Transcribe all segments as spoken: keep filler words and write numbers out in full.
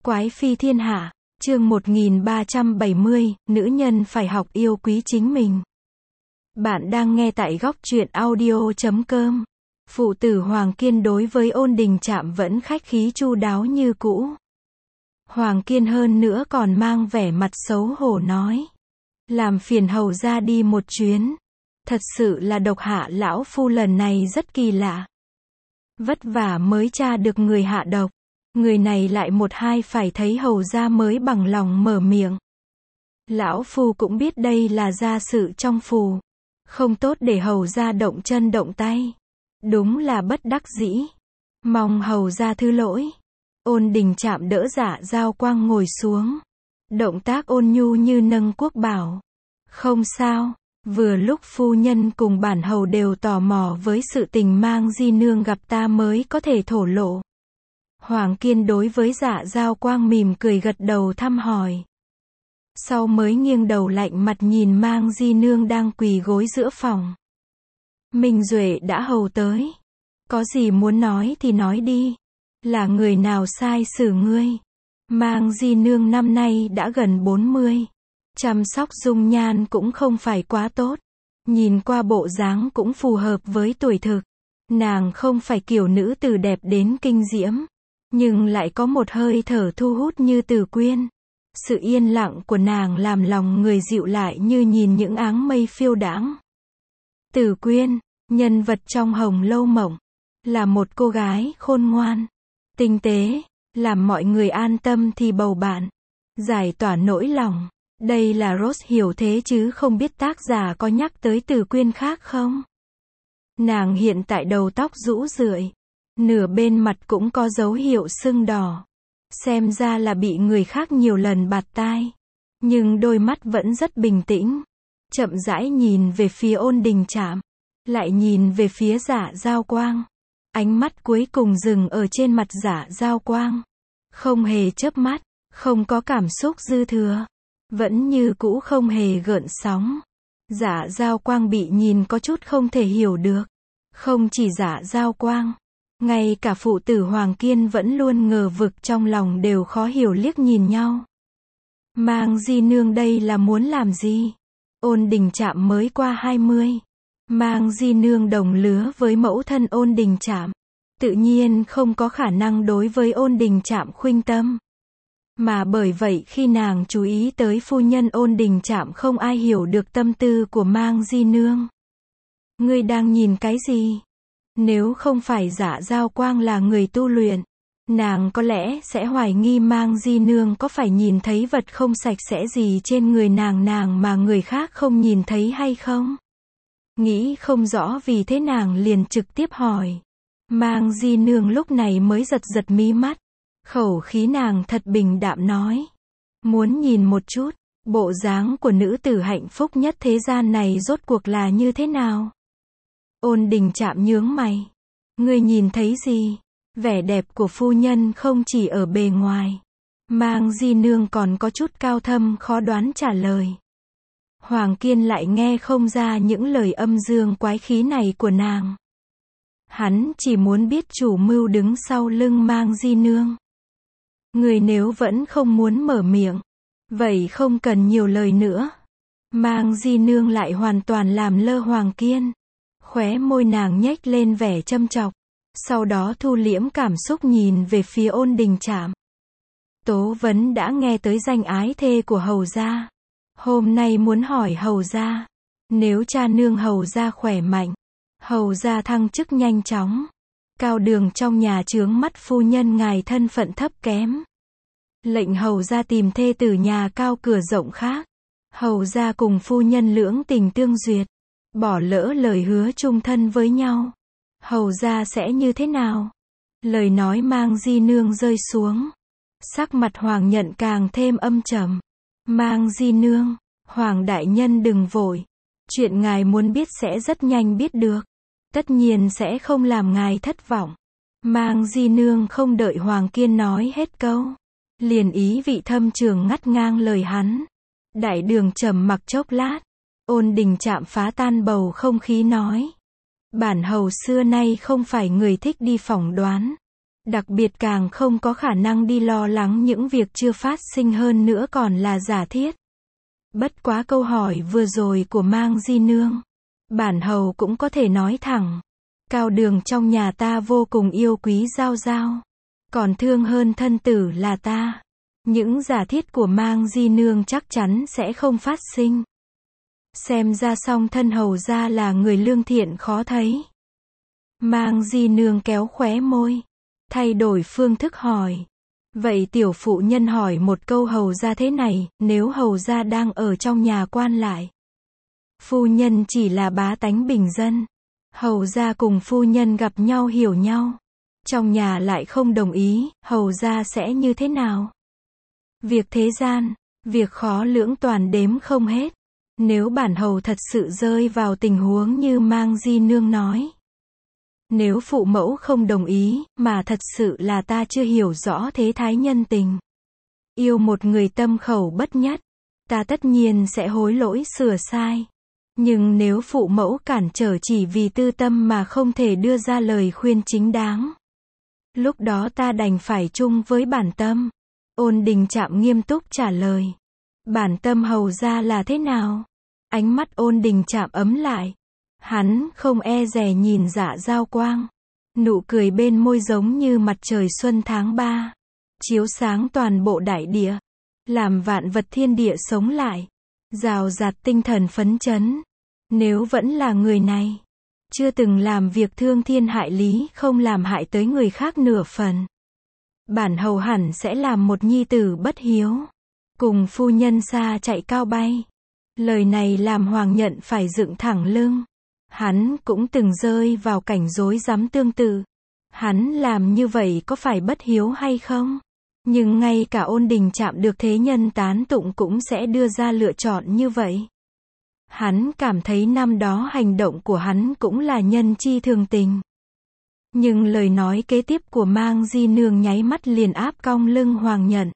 Quái phi thiên hạ, chương một nghìn ba trăm bảy mươi, nữ nhân phải học yêu quý chính mình. Bạn đang nghe tại góc truyện audio chấm com. Phụ tử Hoàng Kiên đối với Ôn Đình Trạm vẫn khách khí chu đáo như cũ. Hoàng Kiên hơn nữa còn mang vẻ mặt xấu hổ nói. Làm phiền hầu ra đi một chuyến. Thật sự là độc hạ lão phu lần này rất kỳ lạ. Vất vả mới tra được người hạ độc. Người này lại một hai phải thấy hầu ra mới bằng lòng mở miệng. Lão phu cũng biết đây là gia sự trong phù. Không tốt để hầu ra động chân động tay. Đúng là bất đắc dĩ. Mong hầu ra thứ lỗi. Ôn Đình Trạm đỡ Dạ Giao Quang ngồi xuống. Động tác ôn nhu như nâng quốc bảo. Không sao, vừa lúc phu nhân cùng bản hầu đều tò mò với sự tình Mang Di Nương gặp ta mới có thể thổ lộ. Hoàng Kiên đối với Dạ Giao Quang mỉm cười gật đầu thăm hỏi. Sau mới nghiêng đầu lạnh mặt nhìn Mang Di Nương đang quỳ gối giữa phòng. Minh Duệ đã hầu tới. Có gì muốn nói thì nói đi. Là người nào sai xử ngươi? Mang Di Nương năm nay đã gần bốn mươi. Chăm sóc dung nhan cũng không phải quá tốt. Nhìn qua bộ dáng cũng phù hợp với tuổi thực. Nàng không phải kiểu nữ tử đẹp đến kinh diễm. Nhưng lại có một hơi thở thu hút như Tử Quyên. Sự yên lặng của nàng làm lòng người dịu lại như nhìn những áng mây phiêu đãng. Tử Quyên, nhân vật trong Hồng Lâu Mộng, là một cô gái khôn ngoan, tinh tế, làm mọi người an tâm thì bầu bạn, giải tỏa nỗi lòng. Đây là Rose hiểu thế chứ không biết tác giả có nhắc tới Tử Quyên khác không? Nàng hiện tại đầu tóc rũ rượi. Nửa bên mặt cũng có dấu hiệu sưng đỏ. Xem ra là bị người khác nhiều lần bạt tai. Nhưng đôi mắt vẫn rất bình tĩnh. Chậm rãi nhìn về phía Ôn Đình Trạm. Lại nhìn về phía Dạ Giao Quang. Ánh mắt cuối cùng dừng ở trên mặt Dạ Giao Quang. Không hề chớp mắt. Không có cảm xúc dư thừa. Vẫn như cũ không hề gợn sóng. Dạ Giao Quang bị nhìn có chút không thể hiểu được. Không chỉ Dạ Giao Quang. Ngay cả phụ tử Hoàng Kiên vẫn luôn ngờ vực trong lòng đều khó hiểu liếc nhìn nhau. Mang Di Nương đây là muốn làm gì? Ôn Đình Trạm mới qua hai mươi. Mang Di Nương đồng lứa với mẫu thân Ôn Đình Trạm. Tự nhiên không có khả năng đối với Ôn Đình Trạm khuynh tâm. Mà bởi vậy khi nàng chú ý tới phu nhân Ôn Đình Trạm không ai hiểu được tâm tư của Mang Di Nương. Ngươi đang nhìn cái gì? Nếu không phải Dạ Giao Quang là người tu luyện, nàng có lẽ sẽ hoài nghi Mang Di Nương có phải nhìn thấy vật không sạch sẽ gì trên người nàng nàng mà người khác không nhìn thấy hay không? Nghĩ không rõ vì thế nàng liền trực tiếp hỏi. Mang Di Nương lúc này mới giật giật mí mắt. Khẩu khí nàng thật bình đạm nói. Muốn nhìn một chút, bộ dáng của nữ tử hạnh phúc nhất thế gian này rốt cuộc là như thế nào? Ôn Đình Trạm nhướng mày. Ngươi nhìn thấy gì? Vẻ đẹp của phu nhân không chỉ ở bề ngoài. Mang Di Nương còn có chút cao thâm khó đoán trả lời. Hoàng Kiên lại nghe không ra những lời âm dương quái khí này của nàng. Hắn chỉ muốn biết chủ mưu đứng sau lưng Mang Di Nương. Người nếu vẫn không muốn mở miệng, vậy không cần nhiều lời nữa. Mang Di Nương lại hoàn toàn làm lơ Hoàng Kiên. Khóe môi nàng nhếch lên vẻ châm chọc. Sau đó thu liễm cảm xúc nhìn về phía Ôn Đình Trạm. Tố Vấn đã nghe tới danh ái thê của hầu gia. Hôm nay muốn hỏi hầu gia. Nếu cha nương hầu gia khỏe mạnh, hầu gia thăng chức nhanh chóng. Cao đường trong nhà chướng mắt phu nhân ngài thân phận thấp kém. Lệnh hầu gia tìm thê tử nhà cao cửa rộng khác. Hầu gia cùng phu nhân lưỡng tình tương duyệt. Bỏ lỡ lời hứa chung thân với nhau. Hầu gia sẽ như thế nào? Lời nói Mang Di Nương rơi xuống. Sắc mặt Hoàng Nhận càng thêm âm trầm. Mang Di Nương, Hoàng đại nhân đừng vội. Chuyện ngài muốn biết sẽ rất nhanh biết được. Tất nhiên sẽ không làm ngài thất vọng. Mang Di Nương không đợi Hoàng Kiên nói hết câu. Liền ý vị thâm trường ngắt ngang lời hắn. Đại đường trầm mặc chốc lát. Ôn Đình Trạm phá tan bầu không khí nói. Bản hầu xưa nay không phải người thích đi phỏng đoán. Đặc biệt càng không có khả năng đi lo lắng những việc chưa phát sinh, hơn nữa còn là giả thiết. Bất quá câu hỏi vừa rồi của Mang Di Nương, bản hầu cũng có thể nói thẳng. Cao đường trong nhà ta vô cùng yêu quý Giao Giao, còn thương hơn thân tử là ta. Những giả thiết của Mang Di Nương chắc chắn sẽ không phát sinh. Xem ra song thân hầu gia là người lương thiện khó thấy. Mang Di Nương kéo khóe môi, thay đổi phương thức hỏi. Vậy tiểu phụ nhân hỏi một câu hầu gia thế này, nếu hầu gia đang ở trong nhà quan lại, phu nhân chỉ là bá tánh bình dân, hầu gia cùng phu nhân gặp nhau hiểu nhau, trong nhà lại không đồng ý, hầu gia sẽ như thế nào? Việc thế gian, việc khó lưỡng toàn đếm không hết. Nếu bản hầu thật sự rơi vào tình huống như Mang Di Nương nói, nếu phụ mẫu không đồng ý, mà thật sự là ta chưa hiểu rõ thế thái nhân tình, yêu một người tâm khẩu bất nhất, ta tất nhiên sẽ hối lỗi sửa sai. Nhưng nếu phụ mẫu cản trở chỉ vì tư tâm mà không thể đưa ra lời khuyên chính đáng, lúc đó ta đành phải chung với bản tâm. Ôn Đình Trạm nghiêm túc trả lời. Bản tâm hầu gia là thế nào? Ánh mắt Ôn Đình Trạm ấm lại. Hắn không e dè nhìn Dạ Giao Quang. Nụ cười bên môi giống như mặt trời xuân tháng ba, chiếu sáng toàn bộ đại địa, làm vạn vật thiên địa sống lại, rào rạt tinh thần phấn chấn. Nếu vẫn là người này, chưa từng làm việc thương thiên hại lý, không làm hại tới người khác nửa phần, bản hầu hẳn sẽ làm một nhi tử bất hiếu, cùng phu nhân xa chạy cao bay. Lời này làm Hoàng Nhận phải dựng thẳng lưng. Hắn cũng từng rơi vào cảnh rối rắm tương tự. Hắn làm như vậy có phải bất hiếu hay không? Nhưng ngay cả Ôn Đình Trạm được thế nhân tán tụng cũng sẽ đưa ra lựa chọn như vậy. Hắn cảm thấy năm đó hành động của hắn cũng là nhân chi thường tình. Nhưng lời nói kế tiếp của Mang Di Nương nháy mắt liền áp cong lưng Hoàng Nhận.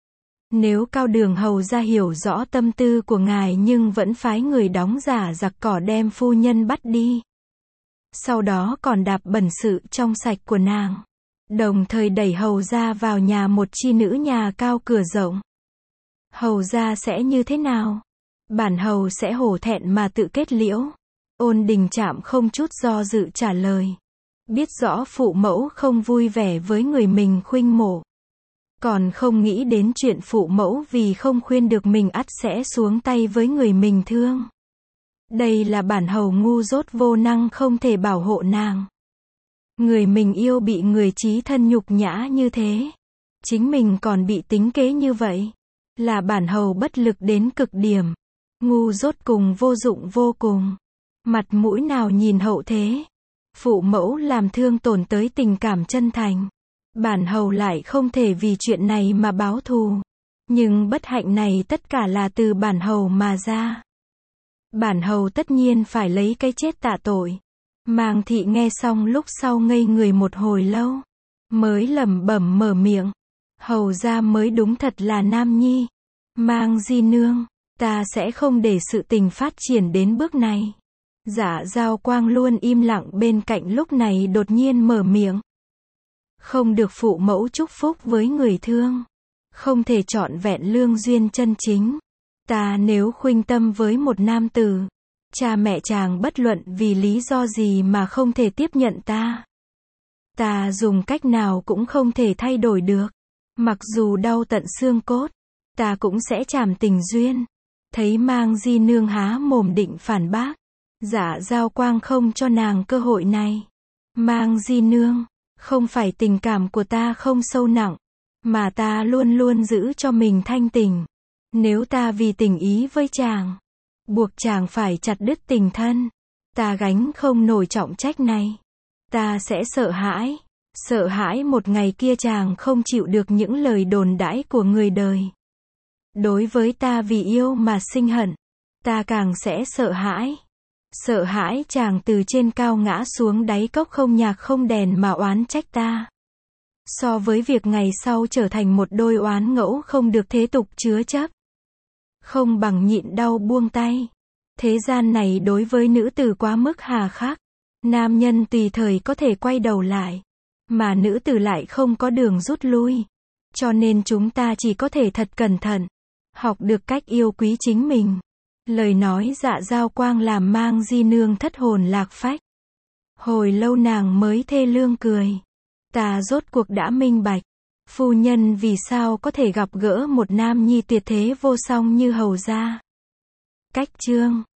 Nếu Cao Đường hầu gia hiểu rõ tâm tư của ngài nhưng vẫn phái người đóng giả giặc cỏ đem phu nhân bắt đi, sau đó còn đạp bẩn sự trong sạch của nàng, đồng thời đẩy hầu gia vào nhà một chi nữ nhà cao cửa rộng, hầu gia sẽ như thế nào? Bản hầu sẽ hổ thẹn mà tự kết liễu. Ôn Đình Trạm không chút do dự trả lời. Biết rõ phụ mẫu không vui vẻ với người mình khuynh mộ, còn không nghĩ đến chuyện phụ mẫu vì không khuyên được mình ắt sẽ xuống tay với người mình thương. Đây là bản hầu ngu dốt vô năng không thể bảo hộ nàng. Người mình yêu bị người chí thân nhục nhã như thế, chính mình còn bị tính kế như vậy, là bản hầu bất lực đến cực điểm, ngu dốt cùng vô dụng vô cùng. Mặt mũi nào nhìn hậu thế, phụ mẫu làm thương tổn tới tình cảm chân thành, bản hầu lại không thể vì chuyện này mà báo thù. Nhưng bất hạnh này tất cả là từ bản hầu mà ra. Bản hầu tất nhiên phải lấy cái chết tạ tội. Mang Thị nghe xong lúc sau ngây người một hồi lâu, mới lẩm bẩm mở miệng. Hầu gia mới đúng thật là nam nhi. Mang Di Nương, ta sẽ không để sự tình phát triển đến bước này. Dạ Giao Quang luôn im lặng bên cạnh lúc này đột nhiên mở miệng. Không được phụ mẫu chúc phúc với người thương, không thể trọn vẹn lương duyên chân chính. Ta nếu khuynh tâm với một nam tử, cha mẹ chàng bất luận vì lý do gì mà không thể tiếp nhận ta, ta dùng cách nào cũng không thể thay đổi được. Mặc dù đau tận xương cốt, ta cũng sẽ trảm tình duyên. Thấy Mang Di Nương há mồm định phản bác, Dạ Giao Quang không cho nàng cơ hội này. Mang Di Nương, không phải tình cảm của ta không sâu nặng, mà ta luôn luôn giữ cho mình thanh tình. Nếu ta vì tình ý với chàng, buộc chàng phải chặt đứt tình thân, ta gánh không nổi trọng trách này. Ta sẽ sợ hãi, sợ hãi một ngày kia chàng không chịu được những lời đồn đãi của người đời. Đối với ta vì yêu mà sinh hận, ta càng sẽ sợ hãi. Sợ hãi chàng từ trên cao ngã xuống đáy cốc không nhạc không đèn mà oán trách ta. So với việc ngày sau trở thành một đôi oán ngẫu không được thế tục chứa chấp, không bằng nhịn đau buông tay. Thế gian này đối với nữ tử quá mức hà khắc. Nam nhân tùy thời có thể quay đầu lại. mà nữ tử lại không có đường rút lui. Cho nên chúng ta chỉ có thể thật cẩn thận, học được cách yêu quý chính mình. Lời nói dạ giao quang làm Mang Di nương thất hồn lạc phách. Hồi lâu nàng mới thê lương cười. Ta rốt cuộc đã minh bạch. Phu nhân vì sao có thể gặp gỡ một nam nhi tuyệt thế vô song như hầu gia. Cách chương